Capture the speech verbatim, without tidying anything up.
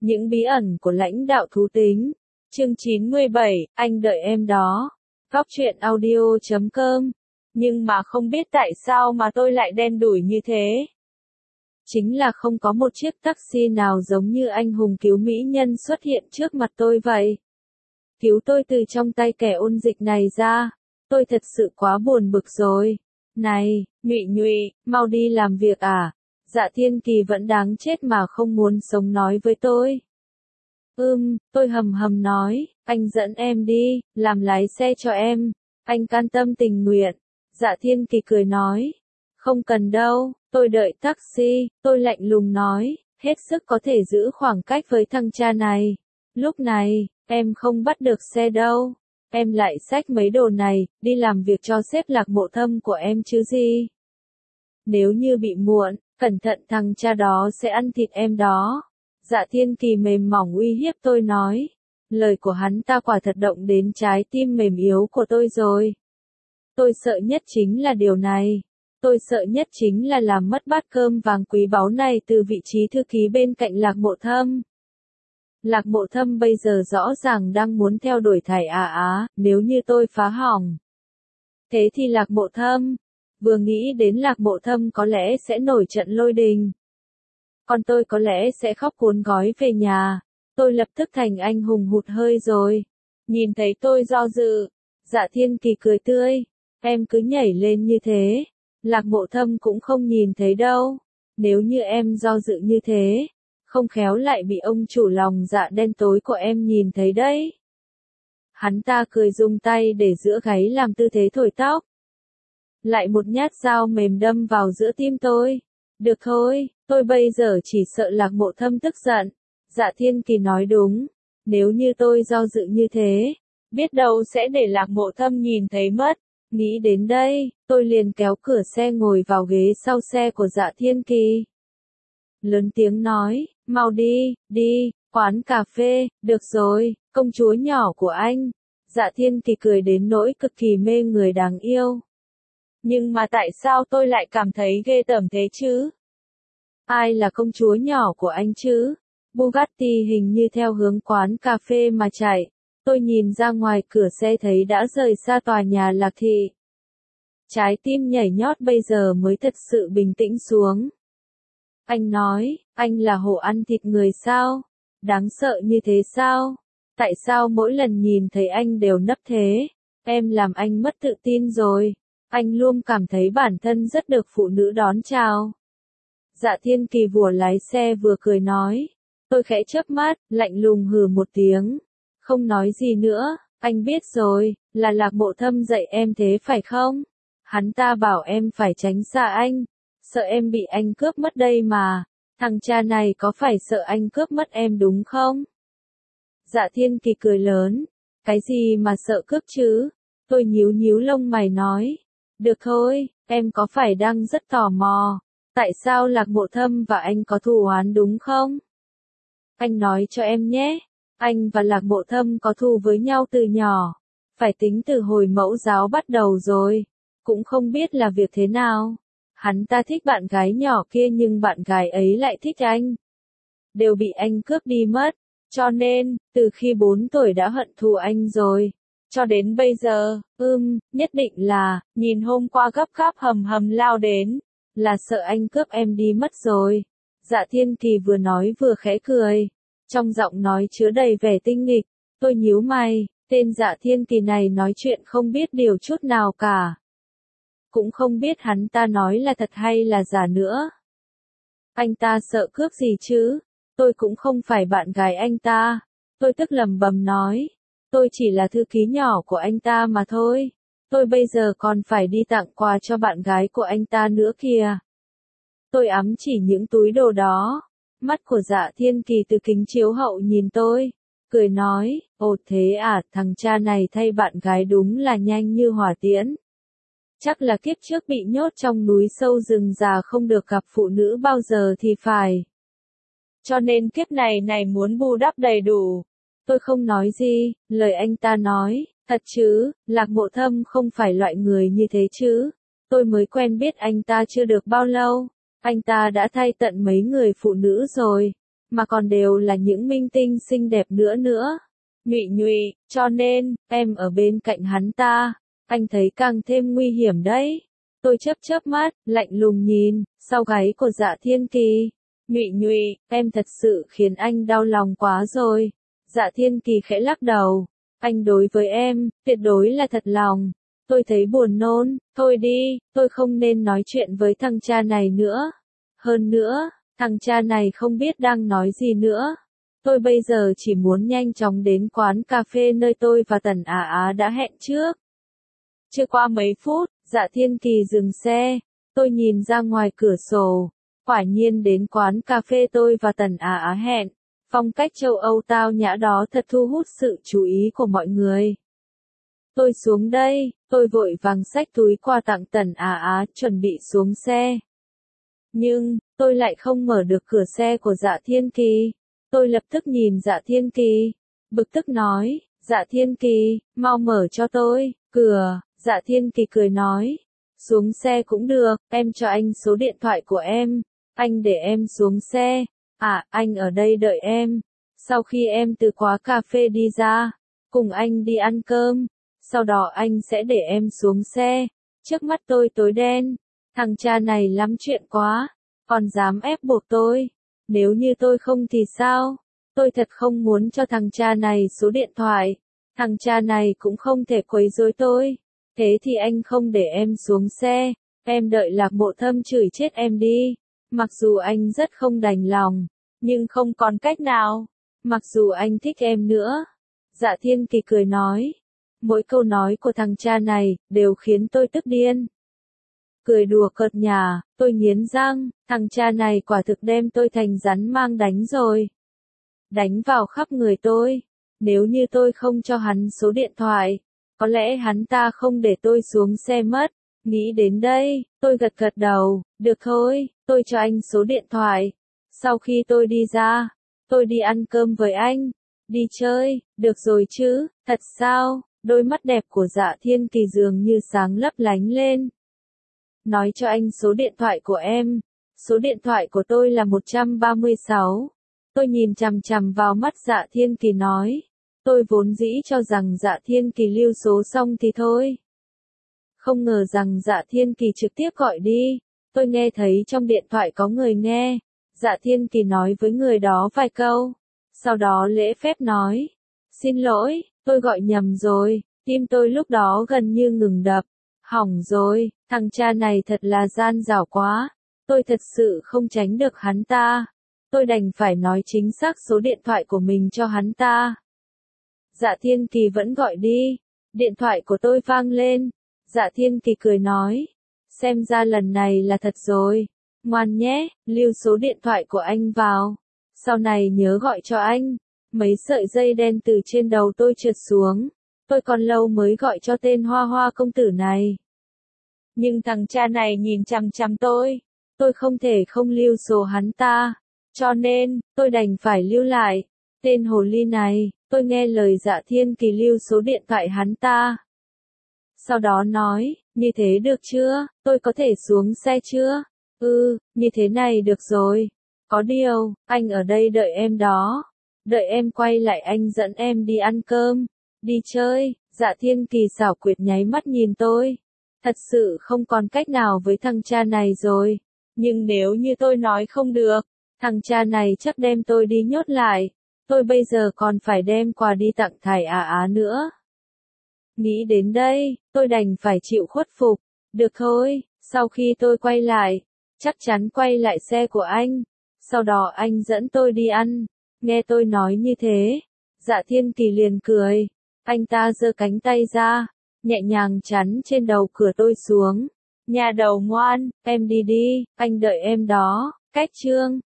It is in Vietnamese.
Những bí ẩn của lãnh đạo thú tính. Chương chín mươi bảy, anh đợi em đó. Góc truyện audio chấm com. Nhưng mà không biết tại sao mà tôi lại đen đủi như thế. Chính là không có một chiếc taxi nào giống như anh hùng cứu mỹ nhân xuất hiện trước mặt tôi vậy. Cứu tôi từ trong tay kẻ ôn dịch này ra. Tôi thật sự quá buồn bực rồi. Này, Nhụy Nhụy, mau đi làm việc à? Dạ Thiên Kỳ vẫn đáng chết mà không muốn sống nói với tôi. Ừm, tôi hầm hầm nói, anh dẫn em đi, làm lái xe cho em. Anh can tâm tình nguyện. Dạ Thiên Kỳ cười nói. Không cần đâu, tôi đợi taxi, tôi lạnh lùng nói, hết sức có thể giữ khoảng cách với thằng cha này. Lúc này, em không bắt được xe đâu. Em lại xách mấy đồ này, đi làm việc cho sếp Lạc Mộ Thâm của em chứ gì. Nếu như bị muộn, cẩn thận thằng cha đó sẽ ăn thịt em đó. Dạ Thiên Kỳ mềm mỏng uy hiếp tôi nói. Lời của hắn ta quả thật động đến trái tim mềm yếu của tôi rồi. Tôi sợ nhất chính là điều này. Tôi sợ nhất chính là làm mất bát cơm vàng quý báu này từ vị trí thư ký bên cạnh Lạc Mộ Thâm. Lạc Mộ Thâm bây giờ rõ ràng đang muốn theo đuổi thải Á Á, nếu như tôi phá hỏng. Thế thì Lạc Mộ Thâm, vừa nghĩ đến Lạc Mộ Thâm có lẽ sẽ nổi trận lôi đình. Còn tôi có lẽ sẽ khóc cuốn gói về nhà. Tôi lập tức thành anh hùng hụt hơi rồi. Nhìn thấy tôi do dự. Dạ Thiên Kỳ cười tươi. Em cứ nhảy lên như thế. Lạc Mộ Thâm cũng không nhìn thấy đâu. Nếu như em do dự như thế, không khéo lại bị ông chủ lòng dạ đen tối của em nhìn thấy đấy. Hắn ta cười dùng tay để giữa gáy làm tư thế thổi tóc. Lại một nhát dao mềm đâm vào giữa tim tôi. Được thôi, tôi bây giờ chỉ sợ Lạc Mộ Thâm tức giận. Dạ Thiên Kỳ nói đúng. Nếu như tôi do dự như thế, biết đâu sẽ để Lạc Mộ Thâm nhìn thấy mất. Nghĩ đến đây, tôi liền kéo cửa xe ngồi vào ghế sau xe của Dạ Thiên Kỳ. Lớn tiếng nói, mau đi, đi, quán cà phê, được rồi, công chúa nhỏ của anh. Dạ Thiên Kỳ cười đến nỗi cực kỳ mê người đáng yêu. Nhưng mà tại sao tôi lại cảm thấy ghê tởm thế chứ? Ai là công chúa nhỏ của anh chứ? Bugatti hình như theo hướng quán cà phê mà chạy. Tôi nhìn ra ngoài cửa xe thấy đã rời xa tòa nhà Lạc Thị. Trái tim nhảy nhót bây giờ mới thật sự bình tĩnh xuống. Anh nói, anh là hổ ăn thịt người sao? Đáng sợ như thế sao? Tại sao mỗi lần nhìn thấy anh đều nấp thế? Em làm anh mất tự tin rồi. Anh luôn cảm thấy bản thân rất được phụ nữ đón chào. Dạ Thiên Kỳ vừa lái xe vừa cười nói. Tôi khẽ chớp mắt, lạnh lùng hừ một tiếng. Không nói gì nữa, anh biết rồi, là Lạc Mộ Thâm dạy em thế phải không? Hắn ta bảo em phải tránh xa anh, sợ em bị anh cướp mất đây mà. Thằng cha này có phải sợ anh cướp mất em đúng không? Dạ Thiên Kỳ cười lớn. Cái gì mà sợ cướp chứ? Tôi nhíu nhíu lông mày nói. Được thôi, em có phải đang rất tò mò. Tại sao Lạc Mộ Thâm và anh có thù oán đúng không? Anh nói cho em nhé. Anh và Lạc Mộ Thâm có thù với nhau từ nhỏ. Phải tính từ hồi mẫu giáo bắt đầu rồi. Cũng không biết là việc thế nào. Hắn ta thích bạn gái nhỏ kia nhưng bạn gái ấy lại thích anh. Đều bị anh cướp đi mất. Cho nên, từ khi bốn tuổi đã hận thù anh rồi. Cho đến bây giờ, ưm, nhất định là, nhìn hôm qua gấp gáp hầm hầm lao đến. Là sợ anh cướp em đi mất rồi. Dạ Thiên Kỳ vừa nói vừa khẽ cười. Trong giọng nói chứa đầy vẻ tinh nghịch. Tôi nhíu mày, tên Dạ Thiên Kỳ này nói chuyện không biết điều chút nào cả. Cũng không biết hắn ta nói là thật hay là giả nữa. Anh ta sợ cướp gì chứ? Tôi cũng không phải bạn gái anh ta. Tôi tức lẩm bẩm nói. Tôi chỉ là thư ký nhỏ của anh ta mà thôi. Tôi bây giờ còn phải đi tặng quà cho bạn gái của anh ta nữa kìa. Tôi ám chỉ những túi đồ đó. Mắt của Dạ Thiên Kỳ từ kính chiếu hậu nhìn tôi. Cười nói, ồ thế à, thằng cha này thay bạn gái đúng là nhanh như hỏa tiễn. Chắc là kiếp trước bị nhốt trong núi sâu rừng già không được gặp phụ nữ bao giờ thì phải. Cho nên kiếp này này muốn bù đắp đầy đủ. Tôi không nói gì, lời anh ta nói, thật chứ, Lạc Mộ Thâm không phải loại người như thế chứ. Tôi mới quen biết anh ta chưa được bao lâu. Anh ta đã thay tận mấy người phụ nữ rồi. mà còn đều là những minh tinh xinh đẹp nữa nữa. Nhụy Nhụy, cho nên, em ở bên cạnh hắn ta, anh thấy càng thêm nguy hiểm đấy. Tôi chớp chớp mắt, lạnh lùng nhìn, sau gáy của Dạ Thiên Kỳ. Nhụy Nhụy, em thật sự khiến anh đau lòng quá rồi. Dạ Thiên Kỳ khẽ lắc đầu. Anh đối với em, tuyệt đối là thật lòng. Tôi thấy buồn nôn, thôi đi, tôi không nên nói chuyện với thằng cha này nữa. Hơn nữa, thằng cha này không biết đang nói gì nữa. Tôi bây giờ chỉ muốn nhanh chóng đến quán cà phê nơi tôi và Tần Á Á đã hẹn trước. Chưa qua mấy phút, Dạ Thiên Kỳ dừng xe. Tôi nhìn ra ngoài cửa sổ. Quả nhiên đến quán cà phê tôi và Tần Á Á hẹn. Phong cách châu Âu tao nhã đó thật thu hút sự chú ý của mọi người. Tôi xuống đây, tôi vội vàng xách túi quà tặng Tần Á Á, chuẩn bị xuống xe. Nhưng, tôi lại không mở được cửa xe của Dạ Thiên Kỳ. Tôi lập tức nhìn Dạ Thiên Kỳ, bực tức nói, Dạ Thiên Kỳ, mau mở cho tôi, cửa. Dạ Thiên Kỳ cười nói, xuống xe cũng được, em cho anh số điện thoại của em, anh để em xuống xe. À, anh ở đây đợi em. Sau khi em từ quán cà phê đi ra, cùng anh đi ăn cơm, sau đó anh sẽ để em xuống xe. Trước mắt tôi tối đen, thằng cha này lắm chuyện quá, còn dám ép buộc tôi. Nếu như tôi không thì sao? Tôi thật không muốn cho thằng cha này số điện thoại. Thằng cha này cũng không thể quấy rối tôi. Thế thì anh không để em xuống xe, em đợi Lạc Bộ Thâm chửi chết em đi. Mặc dù anh rất không đành lòng, nhưng không còn cách nào. Mặc dù anh thích em nữa. Dạ Thiên Kỳ cười nói. Mỗi câu nói của thằng cha này, đều khiến tôi tức điên. Cười đùa cợt nhả, tôi nghiến răng, thằng cha này quả thực đem tôi thành rắn mang đánh rồi. Đánh vào khắp người tôi. Nếu như tôi không cho hắn số điện thoại, có lẽ hắn ta không để tôi xuống xe mất. Nghĩ đến đây, tôi gật gật đầu, được thôi, tôi cho anh số điện thoại. Sau khi tôi đi ra, tôi đi ăn cơm với anh, đi chơi, được rồi chứ, thật sao? Đôi mắt đẹp của Dạ Thiên Kỳ dường như sáng lấp lánh lên. Nói cho anh số điện thoại của em. Số điện thoại của tôi là một trăm ba mươi sáu. Tôi nhìn chằm chằm vào mắt Dạ Thiên Kỳ nói. Tôi vốn dĩ cho rằng Dạ Thiên Kỳ lưu số xong thì thôi. Không ngờ rằng Dạ Thiên Kỳ trực tiếp gọi đi. Tôi nghe thấy trong điện thoại có người nghe. Dạ Thiên Kỳ nói với người đó vài câu. Sau đó lễ phép nói. Xin lỗi, tôi gọi nhầm rồi. Tim tôi lúc đó gần như ngừng đập. Hỏng rồi, thằng cha này thật là gian dảo quá. Tôi thật sự không tránh được hắn ta. Tôi đành phải nói chính xác số điện thoại của mình cho hắn ta. Dạ Thiên Kỳ vẫn gọi đi. Điện thoại của tôi vang lên. Dạ Thiên Kỳ cười nói. Xem ra lần này là thật rồi. Ngoan nhé, lưu số điện thoại của anh vào. Sau này nhớ gọi cho anh. Mấy sợi dây đen từ trên đầu tôi trượt xuống. Tôi còn lâu mới gọi cho tên Hoa Hoa công tử này. Nhưng thằng cha này nhìn chằm chằm tôi. Tôi không thể không lưu số hắn ta. Cho nên, tôi đành phải lưu lại. Tên hồ ly này, tôi nghe lời Dạ Thiên Kỳ lưu số điện thoại hắn ta. Sau đó nói, như thế được chưa, tôi có thể xuống xe chưa? Ừ, như thế này được rồi. Có điều, anh ở đây đợi em đó. Đợi em quay lại anh dẫn em đi ăn cơm. Đi chơi. Dạ Thiên Kỳ xảo quyệt nháy mắt nhìn tôi. Thật sự không còn cách nào với thằng cha này rồi. Nhưng nếu như tôi nói không được, thằng cha này chắc đem tôi đi nhốt lại. Tôi bây giờ còn phải đem quà đi tặng thải Á Á nữa. Nghĩ đến đây, tôi đành phải chịu khuất phục. Được thôi, sau khi tôi quay lại, chắc chắn quay lại xe của anh. Sau đó anh dẫn tôi đi ăn. Nghe tôi nói như thế, Dạ Thiên Kỳ liền cười. Anh ta giơ cánh tay ra, nhẹ nhàng chắn trên đầu cửa tôi xuống. Nhà đầu ngoan, em đi đi, anh đợi em đó. Cách chương